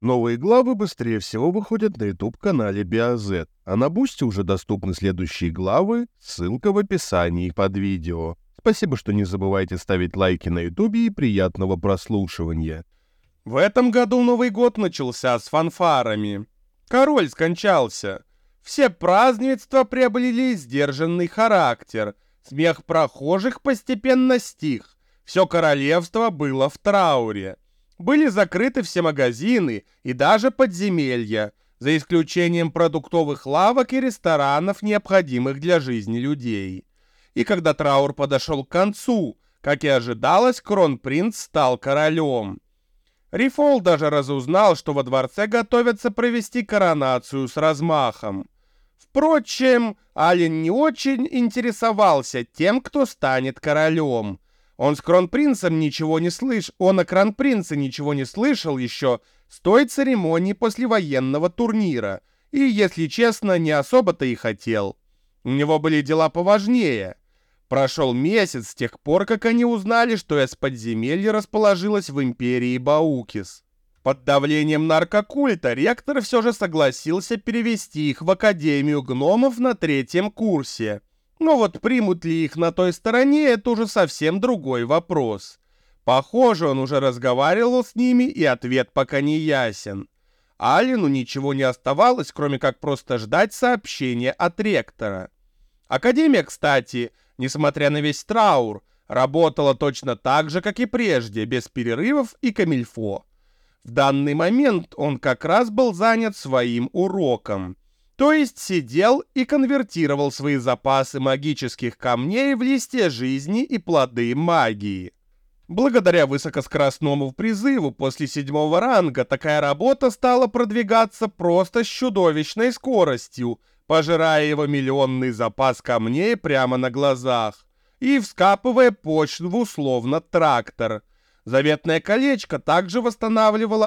Новые главы быстрее всего выходят на YouTube-канале BioZ, а на Бусти уже доступны следующие главы, ссылка в описании под видео. Спасибо, что не забывайте ставить лайки на YouTube и приятного прослушивания. В этом году Новый год начался с фанфарами. Король скончался. Все празднества приобрели сдержанный характер. Смех прохожих постепенно стих. Все королевство было в трауре. Были закрыты все магазины и даже подземелья, за исключением продуктовых лавок и ресторанов, необходимых для жизни людей. И когда траур подошел к концу, как и ожидалось, кронпринц стал королем. Рифол даже разузнал, что во дворце готовятся провести коронацию с размахом. Впрочем, Ален не очень интересовался тем, кто станет королем. Он о кронпринце ничего не слышал еще с той церемонии послевоенного турнира, и, если честно, не особо-то и хотел. У него были дела поважнее. Прошел месяц с тех пор, как они узнали, что подземелье расположилось в империи Баукис. Под давлением наркокульта ректор все же согласился перевести их в Академию гномов на 3-м курсе. Но вот примут ли их на той стороне, это уже совсем другой вопрос. Похоже, он уже разговаривал с ними, и ответ пока не ясен. Алену ничего не оставалось, кроме как просто ждать сообщения от ректора. Академия, кстати, несмотря на весь траур, работала точно так же, как и прежде, без перерывов и камильфо. В данный момент он как раз был занят своим уроком. То есть сидел и конвертировал свои запасы магических камней в листья жизни и плоды магии. Благодаря высокоскоростному призыву после 7-го ранга такая работа стала продвигаться просто с чудовищной скоростью, пожирая его миллионный запас камней прямо на глазах и вскапывая почву словно трактор. Заветное колечко также восстанавливало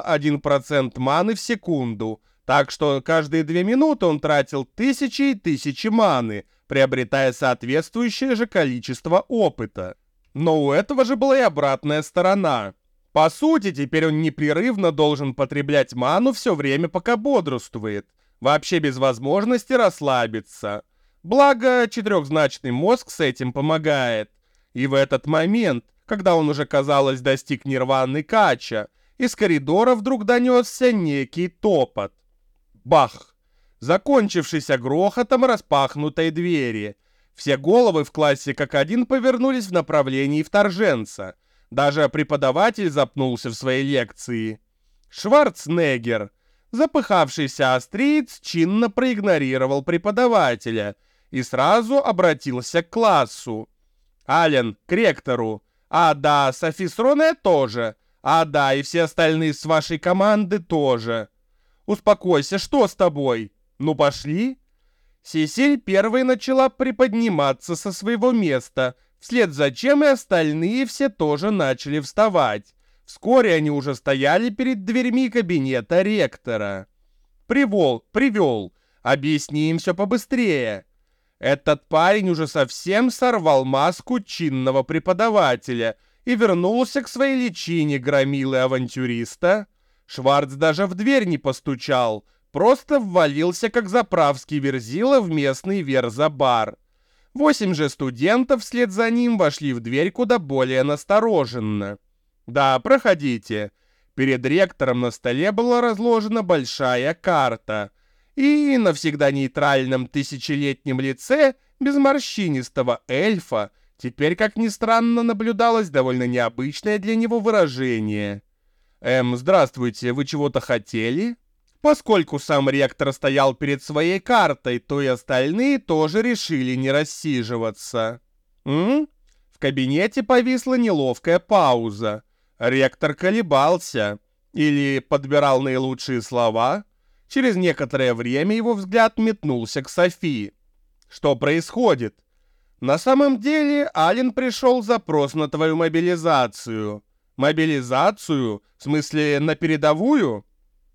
1% маны в секунду, так что каждые 2 минуты он тратил тысячи и тысячи маны, приобретая соответствующее же количество опыта. Но у этого же была и обратная сторона. По сути, теперь он непрерывно должен потреблять ману все время, пока бодрствует, вообще без возможности расслабиться. Благо, 4-значный мозг с этим помогает. И в этот момент, когда он уже, казалось, достиг нирваны кача, из коридора вдруг донесся некий топот. Бах! Закончившийся грохотом распахнутой двери. Все головы в классе как один повернулись в направлении вторженца. Даже преподаватель запнулся в своей лекции. Шварценеггер, запыхавшийся австриец, чинно проигнорировал преподавателя и сразу обратился к классу. Ален, к ректору. А да, Софи с Роне тоже. А да, и все остальные с вашей команды тоже. Успокойся, что с тобой? Ну пошли. Сесиль первой начала приподниматься со своего места, вслед за чем и остальные все тоже начали вставать. Вскоре они уже стояли перед дверьми кабинета ректора. Привел. Объясни им все побыстрее. Этот парень уже совсем сорвал маску чинного преподавателя и вернулся к своей личине громилы-авантюриста. Шварц даже в дверь не постучал, просто ввалился как заправский верзила в местный верзабар. 8 же студентов вслед за ним вошли в дверь куда более настороженно. «Да, проходите». Перед ректором на столе была разложена большая карта, и на всегда нейтральном тысячелетнем лице безморщинистого эльфа теперь, как ни странно, наблюдалось довольно необычное для него выражение. «Здравствуйте, вы чего-то хотели?» Поскольку сам ректор стоял перед своей картой, то и остальные тоже решили не рассиживаться. В кабинете повисла неловкая пауза. Ректор колебался или подбирал наилучшие слова. Через некоторое время его взгляд метнулся к Софии. «Что происходит?» «На самом деле, Ален, пришел запрос на твою мобилизацию». «Мобилизацию? В смысле, на передовую?»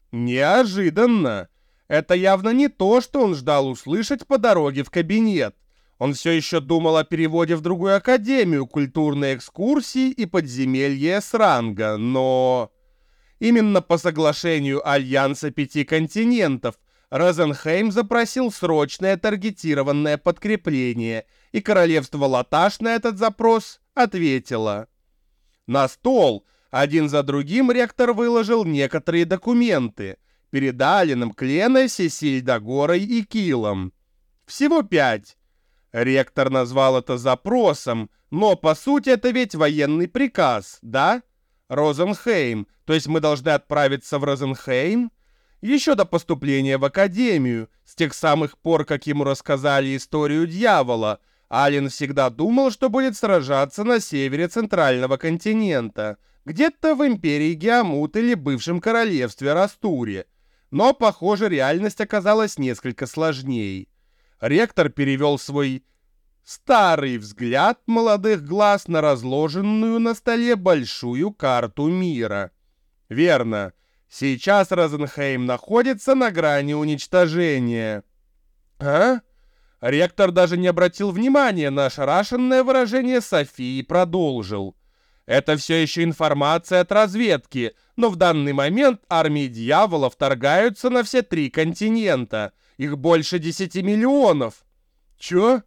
Неожиданно. Это явно не то, что он ждал услышать по дороге в кабинет. Он все еще думал о переводе в другую академию, культурной экскурсии и подземелье с ранга, но... Именно по соглашению Альянса Пяти Континентов Розенхейм запросил срочное таргетированное подкрепление, и королевство Латаш на этот запрос ответило. На стол один за другим ректор выложил некоторые документы перед Алином, Кленой, Сесиль Дагорой и Килом. Всего 5. Ректор назвал это запросом, но по сути это ведь военный приказ, да? Розенхейм, то есть мы должны отправиться в Розенхейм? Еще до поступления в академию, с тех самых пор, как ему рассказали историю дьявола, Ален всегда думал, что будет сражаться на севере центрального континента, где-то в империи Геамут или бывшем королевстве Растуре. Но, похоже, реальность оказалась несколько сложнее. Ректор перевел свой старый взгляд молодых глаз на разложенную на столе большую карту мира. Верно. Сейчас Розенхейм находится на грани уничтожения. А? Ректор даже не обратил внимания на ошарашенное выражение Софии и продолжил. Это все еще информация от разведки, но в данный момент армии дьявола вторгаются на все 3 континента. Их больше 10 миллионов. Чё?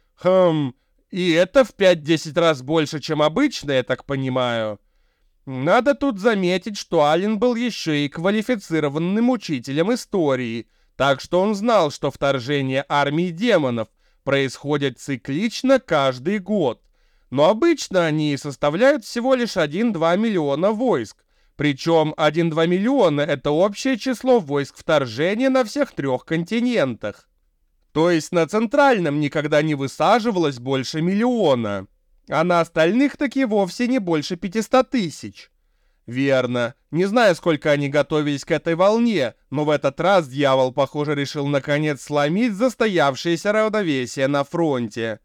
И это в 5-10 раз больше, чем обычно, я так понимаю. Надо тут заметить, что Ален был еще и квалифицированным учителем истории, так что он знал, что вторжение армии демонов происходит циклично каждый год. Но обычно они составляют всего лишь 1-2 миллиона войск. Причем 1-2 миллиона — это общее число войск вторжения на всех 3 континентах. То есть на центральном никогда не высаживалось больше 1 миллиона. А на остальных таки вовсе не больше 500 тысяч. Верно. Не знаю, сколько они готовились к этой волне, но в этот раз дьявол, похоже, решил наконец сломить застоявшееся равновесие на фронте.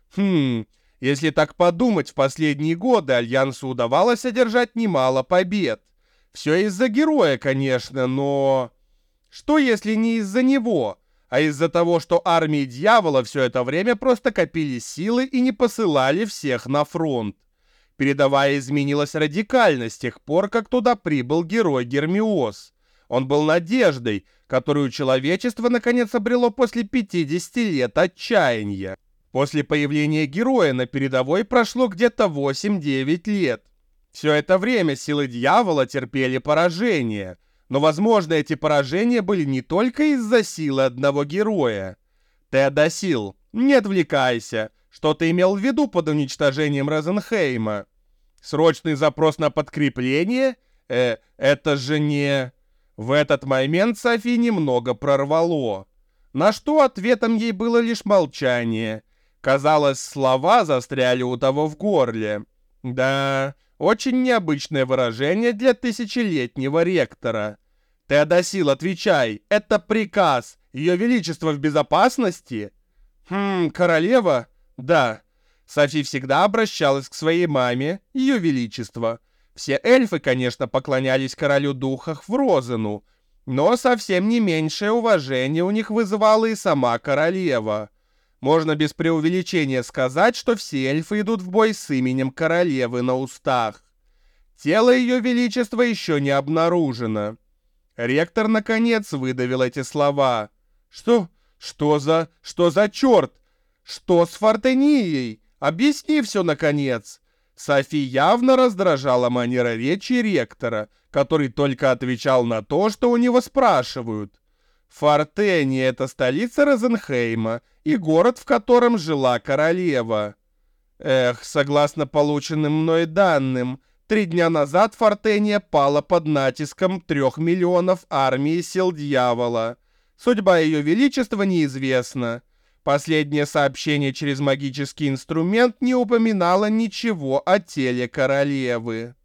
Если так подумать, в последние годы Альянсу удавалось одержать немало побед. Все из-за героя, конечно, но... Что если не из-за него, а из-за того, что армии дьявола все это время просто копили силы и не посылали всех на фронт? Передовая изменилась радикально с тех пор, как туда прибыл герой Гермиос. Он был надеждой, которую человечество наконец обрело после 50 лет отчаяния. После появления героя на передовой прошло где-то 8-9 лет. Все это время силы дьявола терпели поражение. Но, возможно, эти поражения были не только из-за силы одного героя. Теодосил, не отвлекайся. Что ты имел в виду под уничтожением Розенхейма? Срочный запрос на подкрепление? Это же не... В этот момент Софи немного прорвало. На что ответом ей было лишь молчание. Казалось, слова застряли у того в горле. Да, очень необычное выражение для 1000-летнего ректора. Теодосил, отвечай, это приказ. Ее Величество в безопасности? Королева? Да. Софи всегда обращалась к своей маме, Ее Величество. Все эльфы, конечно, поклонялись королю духов Фрозену, но совсем не меньшее уважение у них вызывала и сама королева. Можно без преувеличения сказать, что все эльфы идут в бой с именем королевы на устах. Тело Ее Величества еще не обнаружено. Ректор, наконец, выдавил эти слова. Что за черт? Что с Фортенией? Объясни все, наконец. Софи явно раздражала манера речи ректора, который только отвечал на то, что у него спрашивают. Фортения — это столица Розенхейма и город, в котором жила королева. Согласно полученным мной данным, 3 дня назад Фортения пала под натиском 3 миллионов армии сил дьявола. Судьба Ее Величества неизвестна. Последнее сообщение через магический инструмент не упоминало ничего о теле королевы.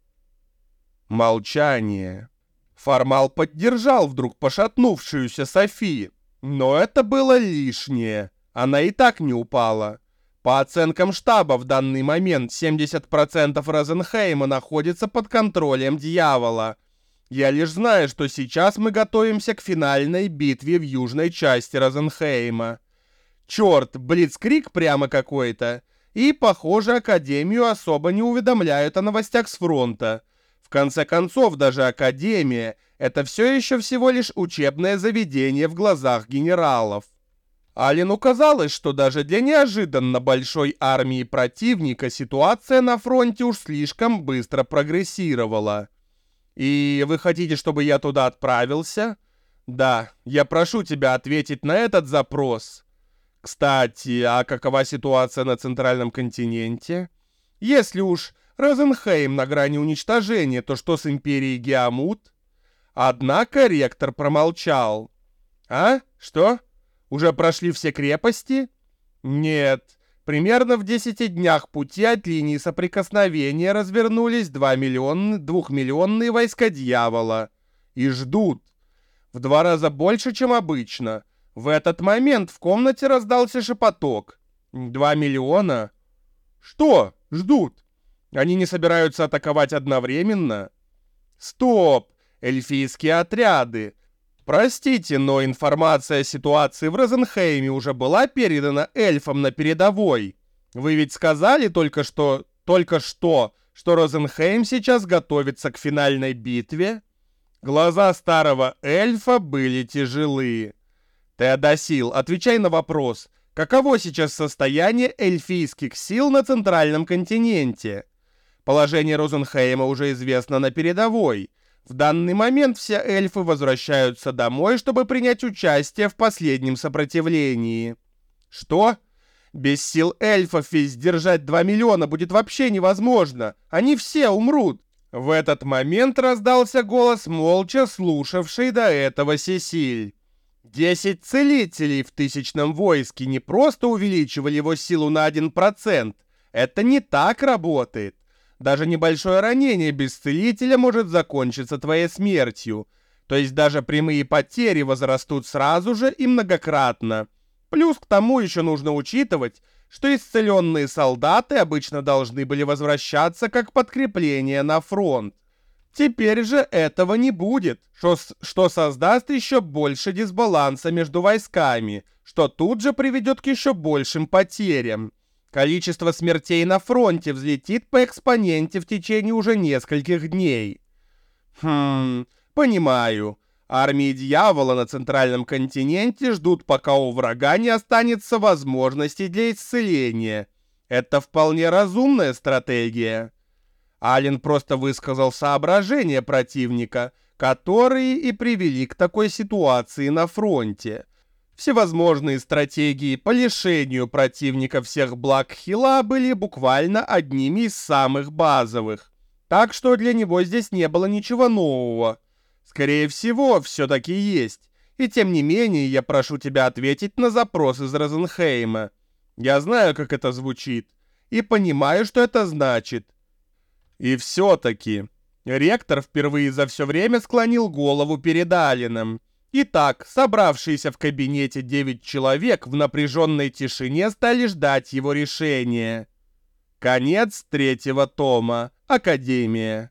Молчание. Формал поддержал вдруг пошатнувшуюся Софи. Но это было лишнее. Она и так не упала. По оценкам штаба, в данный момент 70% Розенхейма находится под контролем дьявола. Я лишь знаю, что сейчас мы готовимся к финальной битве в южной части Розенхейма. Черт, блицкриг прямо какой-то. И, похоже, Академию особо не уведомляют о новостях с фронта. В конце концов, даже Академия — это все еще всего лишь учебное заведение в глазах генералов. Аллену казалось, что даже для неожиданно большой армии противника ситуация на фронте уж слишком быстро прогрессировала. «И вы хотите, чтобы я туда отправился?» «Да, я прошу тебя ответить на этот запрос». «Кстати, а какова ситуация на Центральном континенте?» «Если уж Розенхейм на грани уничтожения, то что с Империей Геамут?» Однако ректор промолчал. «А? Что? Уже прошли все крепости?» «Нет. Примерно в 10 днях пути от линии соприкосновения развернулись 2-миллионные войска дьявола. И ждут. В 2 раза больше, чем обычно. В этот момент в комнате раздался шепоток. 2 миллиона? Что? Ждут. Они не собираются атаковать одновременно? Стоп! Эльфийские отряды. Простите, но информация о ситуации в Розенхейме уже была передана эльфам на передовой. Вы ведь сказали только что, что Розенхейм сейчас готовится к финальной битве? Глаза старого эльфа были тяжелые. Теодосил, отвечай на вопрос. Каково сейчас состояние эльфийских сил на Центральном континенте? Положение Розенхейма уже известно на передовой. В данный момент все эльфы возвращаются домой, чтобы принять участие в последнем сопротивлении. Что? Без сил эльфов ведь сдержать 2 миллиона будет вообще невозможно. Они все умрут. В этот момент раздался голос, молча слушавший до этого Сесиль. 10 целителей в 1000-м войске не просто увеличивали его силу на 1%. Это не так работает. Даже небольшое ранение без целителя может закончиться твоей смертью. То есть даже прямые потери возрастут сразу же и многократно. Плюс к тому еще нужно учитывать, что исцеленные солдаты обычно должны были возвращаться как подкрепление на фронт. Теперь же этого не будет, что создаст еще больше дисбаланса между войсками, что тут же приведет к еще большим потерям. Количество смертей на фронте взлетит по экспоненте в течение уже нескольких дней. Понимаю. Армии дьявола на Центральном континенте ждут, пока у врага не останется возможностей для исцеления. Это вполне разумная стратегия. Аллен просто высказал соображения противника, которые и привели к такой ситуации на фронте. Всевозможные стратегии по лишению противника всех благ Хила были буквально одними из самых базовых. Так что для него здесь не было ничего нового. Скорее всего, все-таки есть. И тем не менее, я прошу тебя ответить на запрос из Розенхейма. Я знаю, как это звучит, и понимаю, что это значит. И все-таки... Ректор впервые за все время склонил голову перед Алленом. Итак, собравшиеся в кабинете 9 человек в напряженной тишине стали ждать его решения. Конец 3-го тома. Академия.